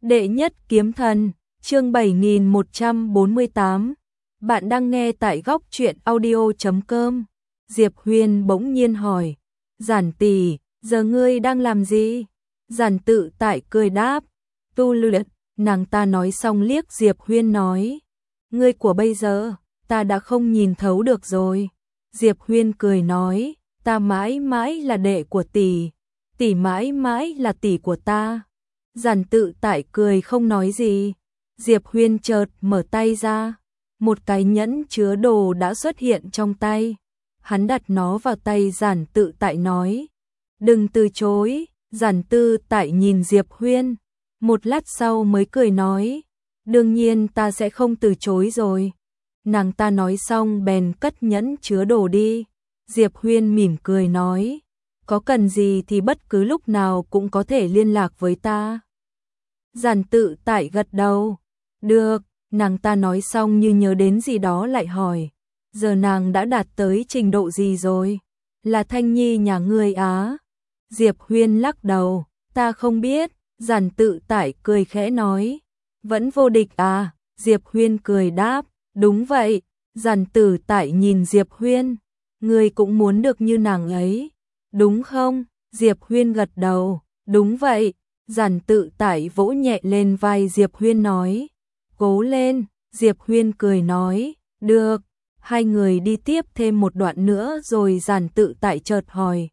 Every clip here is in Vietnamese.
Đệ nhất kiếm thần, chương 7148. Bạn đang nghe tại góc truyện audio.com. Diệp Huyên bỗng nhiên hỏi, Giản tỷ, giờ ngươi đang làm gì? Giản Tự Tại cười đáp, tu luyện. Nàng ta nói xong liếc Diệp Huyên nói, ngươi của bây giờ, ta đã không nhìn thấu được rồi. Diệp Huyên cười nói, ta mãi mãi là đệ của tỷ, tỷ mãi mãi là tỷ của ta. Giản Tự Tại cười không nói gì. Diệp Huyên chợt mở tay ra, một cái nhẫn chứa đồ đã xuất hiện trong tay. Hắn đặt nó vào tay Giản Tự Tại nói, đừng từ chối. Giản Tự Tại nhìn Diệp Huyên, một lát sau mới cười nói, đương nhiên ta sẽ không từ chối rồi. Nàng ta nói xong bèn cất nhẫn chứa đồ đi. Diệp Huyên mỉm cười nói, có cần gì thì bất cứ lúc nào cũng có thể liên lạc với ta. Giản Tự Tại gật đầu, được. Nàng ta nói xong như nhớ đến gì đó lại hỏi, giờ nàng đã đạt tới trình độ gì rồi? Là Thanh Nhi nhà ngươi á? Diệp Huyên lắc đầu, ta không biết. Giản Tự Tại cười khẽ nói, vẫn vô địch à? Diệp Huyên cười đáp, đúng vậy. Giản Tự Tại nhìn Diệp Huyên, ngươi cũng muốn được như nàng ấy, đúng không? Diệp Huyên gật đầu, đúng vậy. Giản Tự Tại vỗ nhẹ lên vai Diệp Huyên nói, cố lên. Diệp Huyên cười nói, được. Hai người đi tiếp thêm một đoạn nữa rồi Giản Tự Tại chợt hỏi,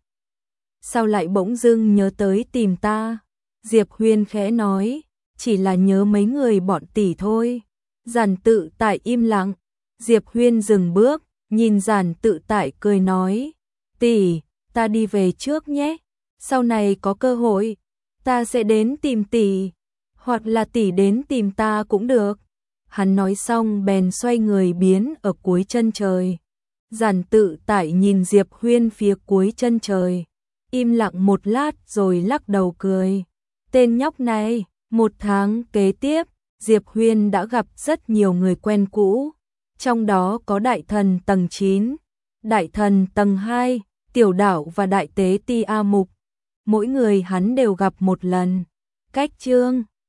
sao lại bỗng dưng nhớ tới tìm ta? Diệp Huyên khẽ nói, chỉ là nhớ mấy người bọn tỷ thôi. Giản Tự Tại im lặng. Diệp Huyên dừng bước, nhìn Giản Tự Tại cười nói, tỷ, ta đi về trước nhé. Sau này có cơ hội, ta sẽ đến tìm tỷ, hoặc là tỷ đến tìm ta cũng được. Hắn nói xong bèn xoay người biến ở cuối chân trời. Giản Tự Tại nhìn Diệp Huyên phía cuối chân trời, im lặng một lát rồi lắc đầu cười. Tên nhóc này. Một tháng kế tiếp, Diệp Huyên đã gặp rất nhiều người quen cũ, trong đó có đại thần tầng 9, đại thần tầng 2, tiểu đạo và đại tế Ti A Mục. Mỗi người hắn đều gặp một lần. Cách chương